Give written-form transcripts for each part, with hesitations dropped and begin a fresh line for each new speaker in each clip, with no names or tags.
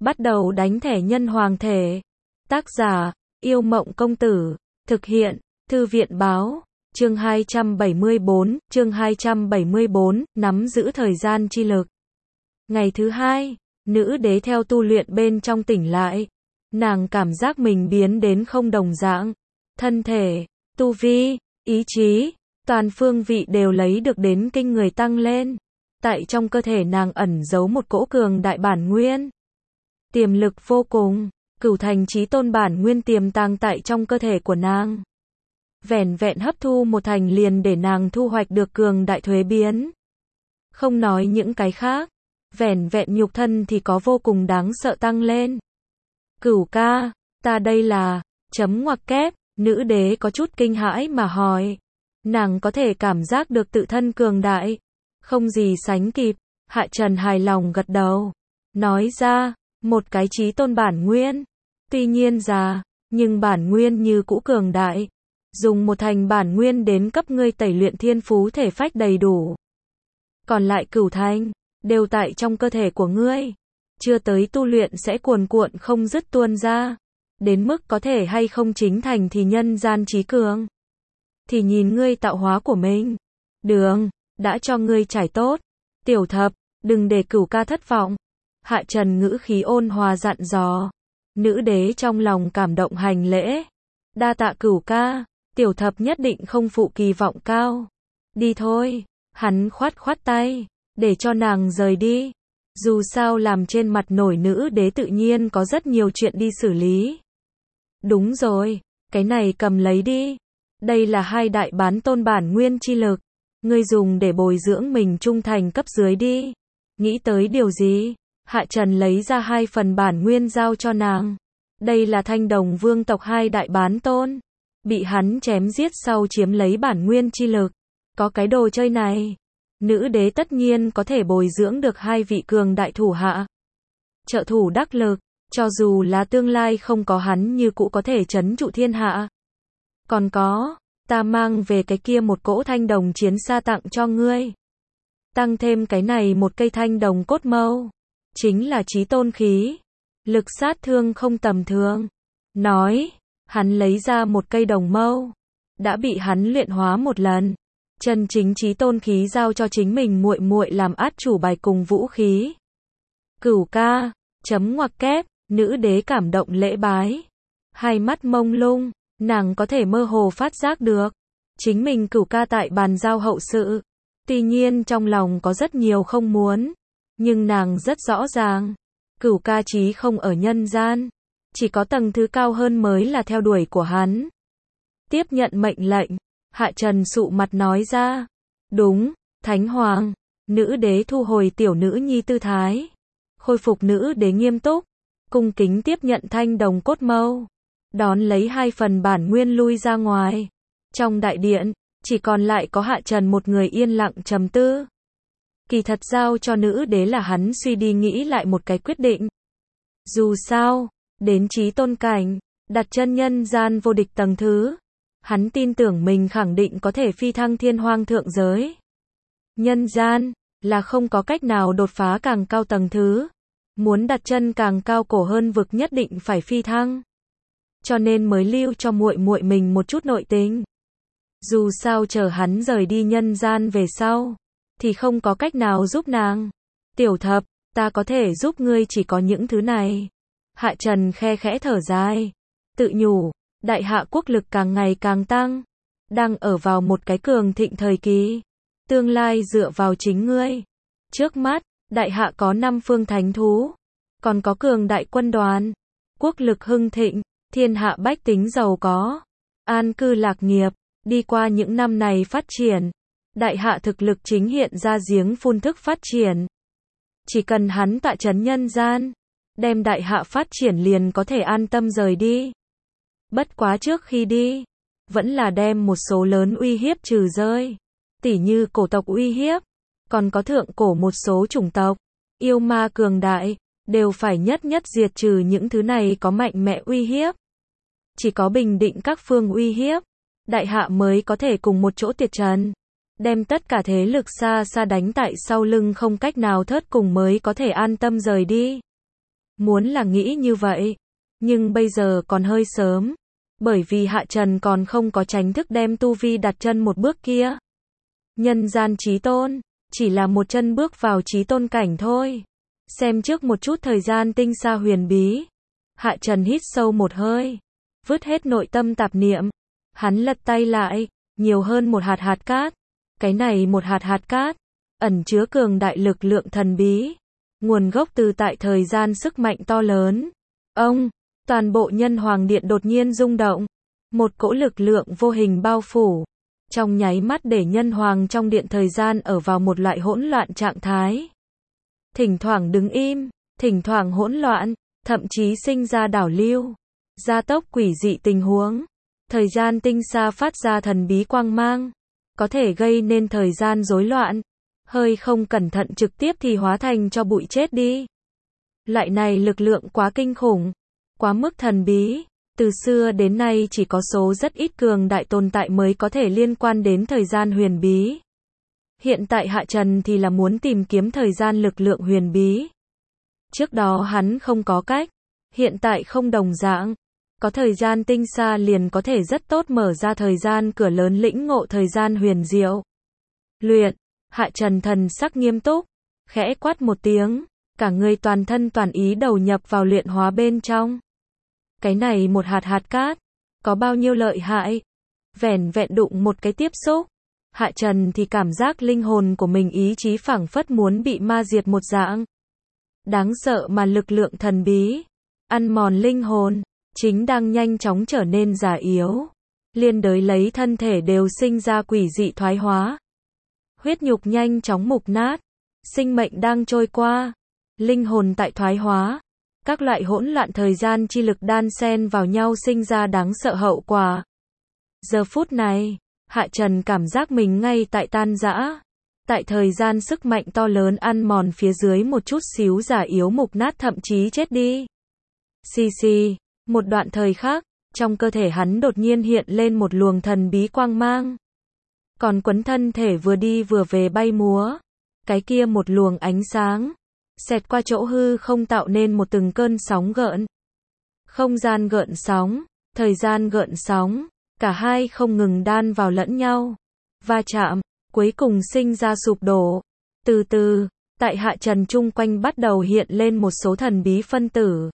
Bắt đầu đánh thẻ nhân hoàng thể. Tác giả, Yêu Mộng Công Tử. Thực hiện, Thư viện Báo. Chương 274, nắm giữ thời gian chi lực. Ngày thứ hai, nữ đế theo tu luyện bên trong tỉnh lại. Nàng cảm giác mình biến đến không đồng dạng. Thân thể, tu vi, ý chí, toàn phương vị đều lấy được đến kinh người tăng lên. Tại trong cơ thể nàng ẩn giấu một cỗ cường đại bản nguyên. Tiềm lực vô cùng, cửu thành chí tôn bản nguyên tiềm tàng tại trong cơ thể của nàng. Vẻn vẹn hấp thu một thành liền để nàng thu hoạch được cường đại thuế biến. Không nói những cái khác, vẻn vẹn nhục thân thì có vô cùng đáng sợ tăng lên. Cửu ca, ta đây là, chấm ngoặc kép, nữ đế có chút kinh hãi mà hỏi. Nàng có thể cảm giác được tự thân cường đại, không gì sánh kịp. Hạ Trần hài lòng gật đầu, nói ra, một cái chí tôn bản nguyên, tuy nhiên già, nhưng bản nguyên như cũ cường đại. Dùng một thành bản nguyên đến cấp ngươi tẩy luyện thiên phú thể phách đầy đủ. Còn lại cửu thành, đều tại trong cơ thể của ngươi. Chưa tới tu luyện sẽ cuồn cuộn không dứt tuôn ra. Đến mức có thể hay không chính thành thì nhân gian trí cường. Thì nhìn ngươi tạo hóa của mình. Đường, đã cho ngươi trải tốt. Tiểu thập, đừng để cửu ca thất vọng. Hạ Trần ngữ khí ôn hòa dặn dò. Nữ đế trong lòng cảm động hành lễ. Đa tạ cửu ca. Tiểu thập nhất định không phụ kỳ vọng cao. Đi thôi. Hắn khoát khoát tay, để cho nàng rời đi. Dù sao làm trên mặt nổi nữ đế tự nhiên có rất nhiều chuyện đi xử lý. Đúng rồi, cái này cầm lấy đi. Đây là hai đại bán tôn bản nguyên chi lực. Ngươi dùng để bồi dưỡng mình trung thành cấp dưới đi. Nghĩ tới điều gì? Hạ Trần lấy ra 2 phần bản nguyên giao cho nàng. Đây là Thanh Đồng vương tộc 2 đại bán tôn. Bị hắn chém giết sau chiếm lấy bản nguyên chi lực. Có cái đồ chơi này, nữ đế tất nhiên có thể bồi dưỡng được 2 vị cường đại thủ hạ. Trợ thủ đắc lực, cho dù là tương lai không có hắn như cũ có thể trấn trụ thiên hạ. Còn có, ta mang về cái kia một cỗ thanh đồng chiến xa tặng cho ngươi. Tăng thêm cái này một cây thanh đồng cốt mâu. Chính là chí tôn khí. Lực sát thương không tầm thường. Nói, hắn lấy ra một cây đồng mâu. Đã bị hắn luyện hóa một lần. Chân chính chí tôn khí giao cho chính mình muội muội làm át chủ bài cùng vũ khí. Cửu ca, chấm ngoặc kép, nữ đế cảm động lễ bái. Hai mắt mông lung, nàng có thể mơ hồ phát giác được. Chính mình cửu ca tại bàn giao hậu sự. Tuy nhiên trong lòng có rất nhiều không muốn. Nhưng nàng rất rõ ràng. Cửu ca chí không ở nhân gian. Chỉ có tầng thứ cao hơn mới là theo đuổi của hắn. Tiếp nhận mệnh lệnh. Hạ Trần sụ mặt nói ra. Đúng, Thánh Hoàng. Nữ đế thu hồi tiểu nữ nhi tư thái. Khôi phục nữ đế nghiêm túc. Cung kính tiếp nhận thanh đồng cốt mâu. Đón lấy 2 phần bản nguyên lui ra ngoài. Trong đại điện, chỉ còn lại có Hạ Trần một người yên lặng trầm tư. Kỳ thật giao cho nữ đế là hắn suy đi nghĩ lại một cái quyết định. Dù sao, đến chí tôn cảnh, đặt chân nhân gian vô địch tầng thứ. Hắn tin tưởng mình khẳng định có thể phi thăng thiên hoang thượng giới. Nhân gian, là không có cách nào đột phá càng cao tầng thứ. Muốn đặt chân càng cao cổ hơn vực nhất định phải phi thăng. Cho nên mới lưu cho muội muội mình một chút nội tình. Dù sao chờ hắn rời đi nhân gian về sau, thì không có cách nào giúp nàng. Tiểu thập, ta có thể giúp ngươi chỉ có những thứ này. Hạ Trần khe khẽ thở dài. Tự nhủ, đại hạ quốc lực càng ngày càng tăng. Đang ở vào một cái cường thịnh thời kỳ. Tương lai dựa vào chính ngươi. Trước mắt, đại hạ có 5 phương thánh thú. Còn có cường đại quân đoàn. Quốc lực hưng thịnh, thiên hạ bách tính giàu có. An cư lạc nghiệp, đi qua những năm này phát triển. Đại hạ thực lực chính hiện ra giếng phun thức phát triển. Chỉ cần hắn tại trấn nhân gian, đem đại hạ phát triển liền có thể an tâm rời đi. Bất quá trước khi đi, vẫn là đem một số lớn uy hiếp trừ rơi. Tỉ như cổ tộc uy hiếp, còn có thượng cổ một số chủng tộc, yêu ma cường đại, đều phải nhất nhất diệt trừ những thứ này có mạnh mẽ uy hiếp. Chỉ có bình định các phương uy hiếp, đại hạ mới có thể cùng một chỗ tiệt trần. Đem tất cả thế lực xa xa đánh tại sau lưng không cách nào thớt cùng mới có thể an tâm rời đi. Muốn là nghĩ như vậy, nhưng bây giờ còn hơi sớm, bởi vì Hạ Trần còn không có chính thức đem tu vi đặt chân một bước kia. Nhân gian chí tôn, chỉ là một chân bước vào chí tôn cảnh thôi. Xem trước một chút thời gian tinh xa huyền bí. Hạ Trần hít sâu một hơi, vứt hết nội tâm tạp niệm. Hắn lật tay lại, nhiều hơn một hạt cát. Cái này một hạt cát, ẩn chứa cường đại lực lượng thần bí. Nguồn gốc từ tại thời gian sức mạnh to lớn. Toàn bộ nhân hoàng điện đột nhiên rung động. Một cỗ lực lượng vô hình bao phủ. Trong nháy mắt để nhân hoàng trong điện thời gian ở vào một loại hỗn loạn trạng thái. Thỉnh thoảng đứng im, thỉnh thoảng hỗn loạn, thậm chí sinh ra đảo lưu. Gia tốc quỷ dị tình huống. Thời gian tinh xa phát ra thần bí quang mang. Có thể gây nên thời gian rối loạn. Hơi không cẩn thận trực tiếp thì hóa thành cho bụi chết đi. Loại này lực lượng quá kinh khủng, quá mức thần bí. Từ xưa đến nay chỉ có số rất ít cường đại tồn tại mới có thể liên quan đến thời gian huyền bí. Hiện tại Hạ Trần thì là muốn tìm kiếm thời gian lực lượng huyền bí. Trước đó hắn không có cách, hiện tại không đồng dạng. Có thời gian tinh xa liền có thể rất tốt mở ra thời gian cửa lớn lĩnh ngộ thời gian huyền diệu. Luyện, Hạ Trần thần sắc nghiêm túc, khẽ quát một tiếng, cả người toàn thân toàn ý đầu nhập vào luyện hóa bên trong. Cái này một hạt cát, có bao nhiêu lợi hại? Vẻn vẹn đụng một cái tiếp xúc, Hạ Trần thì cảm giác linh hồn của mình ý chí phảng phất muốn bị ma diệt một dạng. Đáng sợ mà lực lượng thần bí, ăn mòn linh hồn, chính đang nhanh chóng trở nên già yếu. Liên đới lấy thân thể đều sinh ra quỷ dị thoái hóa. Huyết nhục nhanh chóng mục nát, sinh mệnh đang trôi qua, linh hồn tại thoái hóa. Các loại hỗn loạn thời gian chi lực đan xen vào nhau sinh ra đáng sợ hậu quả. Giờ phút này, Hạ Trần cảm giác mình ngay tại tan rã. Tại thời gian sức mạnh to lớn ăn mòn phía dưới một chút xíu già yếu mục nát thậm chí chết đi. Xì, một đoạn thời khác, trong cơ thể hắn đột nhiên hiện lên một luồng thần bí quang mang. Còn quấn thân thể vừa đi vừa về bay múa. Cái kia một luồng ánh sáng xẹt qua chỗ hư không tạo nên một từng cơn sóng gợn. Không gian gợn sóng, thời gian gợn sóng, cả hai không ngừng đan vào lẫn nhau, va chạm, cuối cùng sinh ra sụp đổ. Từ từ, tại Hạ Trần chung quanh bắt đầu hiện lên một số thần bí phân tử,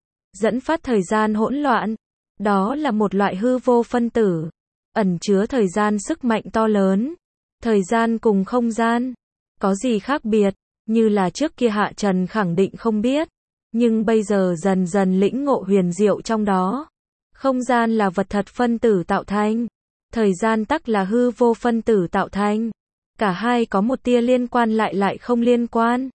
dẫn phát thời gian hỗn loạn. Đó là một loại hư vô phân tử, ẩn chứa thời gian sức mạnh to lớn. Thời gian cùng không gian, có gì khác biệt? Như là trước kia Hạ Trần khẳng định không biết, nhưng bây giờ dần dần lĩnh ngộ huyền diệu trong đó. Không gian là vật thật phân tử tạo thành, thời gian tắc là hư vô phân tử tạo thành. Cả hai có một tia liên quan lại không liên quan.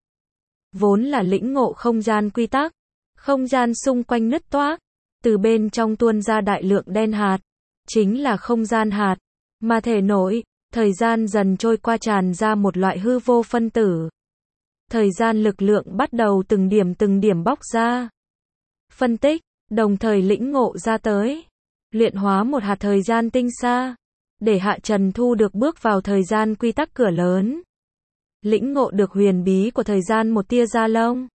Vốn là lĩnh ngộ không gian quy tắc, không gian xung quanh nứt toác, từ bên trong tuôn ra đại lượng đen hạt, chính là không gian hạt, mà thể nổi, thời gian dần trôi qua tràn ra một loại hư vô phân tử. Thời gian lực lượng bắt đầu từng điểm bóc ra. Phân tích, đồng thời lĩnh ngộ ra tới. Luyện hóa một hạt thời gian tinh xa, để Hạ Trần thu được bước vào thời gian quy tắc cửa lớn. Lĩnh ngộ được huyền bí của thời gian một tia da lông.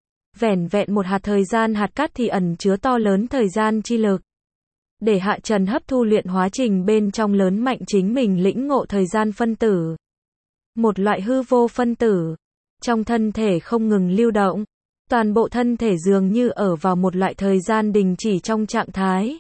Vẻn vẹn một hạt thời gian hạt cát thì ẩn chứa to lớn thời gian chi lực. Để Hạ Trần hấp thu luyện hóa trình bên trong lớn mạnh chính mình lĩnh ngộ thời gian phân tử. Một loại hư vô phân tử. Trong thân thể không ngừng lưu động. Toàn bộ thân thể dường như ở vào một loại thời gian đình chỉ trong trạng thái.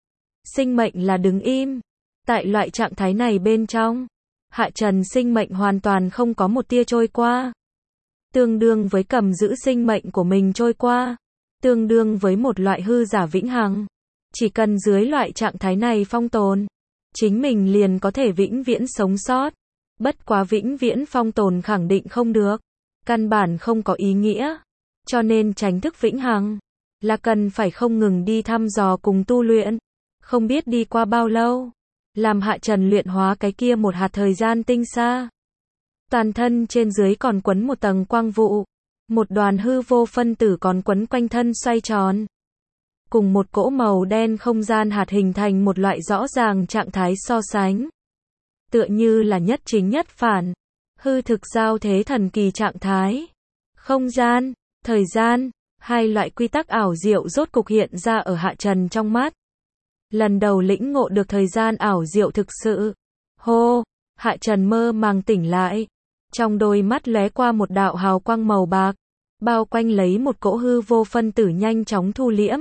Sinh mệnh là đứng im. Tại loại trạng thái này bên trong, Hạ Trần sinh mệnh hoàn toàn không có một tia trôi qua. Tương đương với cầm giữ sinh mệnh của mình trôi qua. Tương đương với một loại hư giả vĩnh hằng. Chỉ cần dưới loại trạng thái này phong tồn, chính mình liền có thể vĩnh viễn sống sót. Bất quá vĩnh viễn phong tồn khẳng định không được. Căn bản không có ý nghĩa. Cho nên tránh thức vĩnh hằng là cần phải không ngừng đi thăm dò cùng tu luyện. Không biết đi qua bao lâu, làm Hạ Trần luyện hóa cái kia một hạt thời gian tinh xa. Toàn thân trên dưới còn quấn một tầng quang vụ. Một đoàn hư vô phân tử còn quấn quanh thân xoay tròn. Cùng một cỗ màu đen không gian hạt hình thành một loại rõ ràng trạng thái so sánh. Tựa như là nhất chính nhất phản. Hư thực giao thế thần kỳ trạng thái. Không gian, thời gian, Hai loại quy tắc ảo diệu rốt cục hiện ra ở Hạ Trần trong mắt. Lần đầu lĩnh ngộ được thời gian ảo diệu thực sự. Hô, Hạ Trần mơ màng tỉnh lại. Trong đôi mắt lóe qua một đạo hào quang màu bạc, bao quanh lấy một cỗ hư vô phân tử nhanh chóng thu liễm.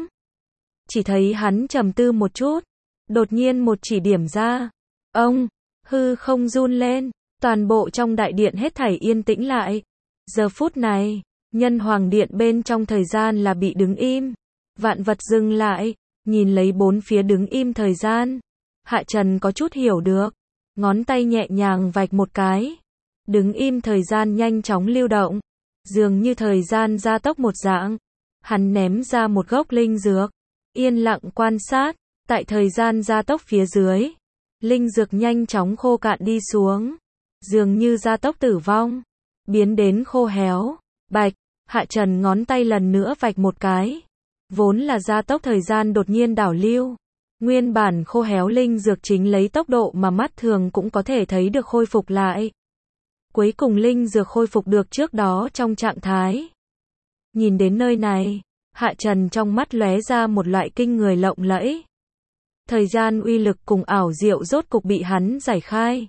Chỉ thấy hắn trầm tư một chút, đột nhiên một chỉ điểm ra. Ông, hư không run lên, toàn bộ trong đại điện hết thảy yên tĩnh lại. Giờ phút này, Nhân Hoàng Điện bên trong thời gian là bị đứng im. Vạn vật dừng lại, nhìn lấy bốn phía đứng im thời gian. Hạ Trần có chút hiểu được, ngón tay nhẹ nhàng vạch một cái. Đứng im thời gian nhanh chóng lưu động, dường như thời gian gia tốc một dạng. Hắn ném ra một gốc linh dược, yên lặng quan sát, tại thời gian gia tốc phía dưới. Linh dược nhanh chóng khô cạn đi xuống, dường như gia tốc tử vong, biến đến khô héo. Bạch, Hạ Trần ngón tay lần nữa vạch một cái. Vốn là gia tốc thời gian đột nhiên đảo lưu. Nguyên bản khô héo linh dược chính lấy tốc độ mà mắt thường cũng có thể thấy được khôi phục lại. Cuối cùng linh dược khôi phục được trước đó trong trạng thái. Nhìn đến nơi này, Hạ Trần trong mắt lóe ra một loại kinh người lộng lẫy. Thời gian uy lực cùng ảo diệu rốt cục bị hắn giải khai.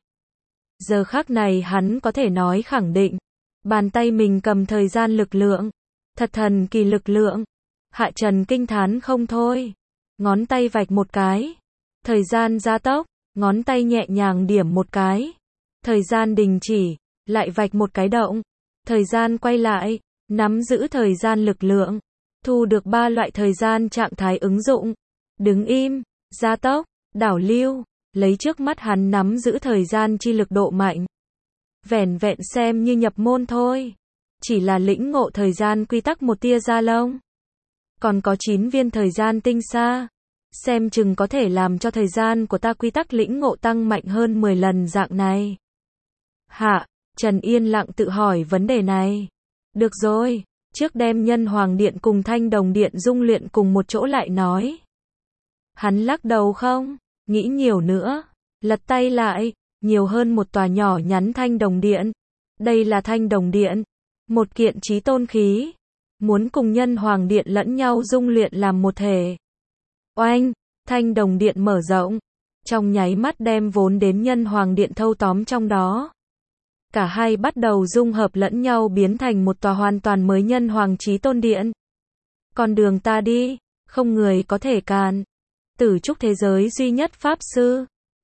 Giờ khắc này hắn có thể nói khẳng định, bàn tay mình cầm thời gian lực lượng, thật thần kỳ lực lượng. Hạ Trần kinh thán không thôi, ngón tay vạch một cái, thời gian gia tốc, ngón tay nhẹ nhàng điểm một cái, thời gian đình chỉ, lại vạch một cái động, thời gian quay lại, nắm giữ thời gian lực lượng, thu được 3 loại thời gian trạng thái ứng dụng, đứng im, gia tốc, đảo lưu, lấy trước mắt hắn nắm giữ thời gian chi lực độ mạnh. Vẻn vẹn xem như nhập môn thôi, chỉ là lĩnh ngộ thời gian quy tắc một tia da lông. Còn có 9 viên thời gian tinh xa, xem chừng có thể làm cho thời gian của ta quy tắc lĩnh ngộ tăng mạnh hơn 10 lần dạng này. Hạ Trần yên lặng tự hỏi vấn đề này. Được rồi, trước đem Nhân Hoàng Điện cùng Thanh Đồng Điện dung luyện cùng một chỗ lại nói. Hắn lắc đầu không nghĩ nhiều nữa, lật tay lại, nhiều hơn một tòa nhỏ nhắn Thanh Đồng Điện. Đây là Thanh Đồng Điện, một kiện chí tôn khí, muốn cùng Nhân Hoàng Điện lẫn nhau dung luyện làm một thể. Oanh, Thanh Đồng Điện mở rộng, trong nháy mắt đem vốn đến Nhân Hoàng Điện thâu tóm trong đó. Cả hai bắt đầu dung hợp lẫn nhau biến thành một tòa hoàn toàn mới Nhân Hoàng Chí Tôn Điện. Con đường ta đi, không người có thể cản. Tử trúc thế giới duy nhất pháp sư,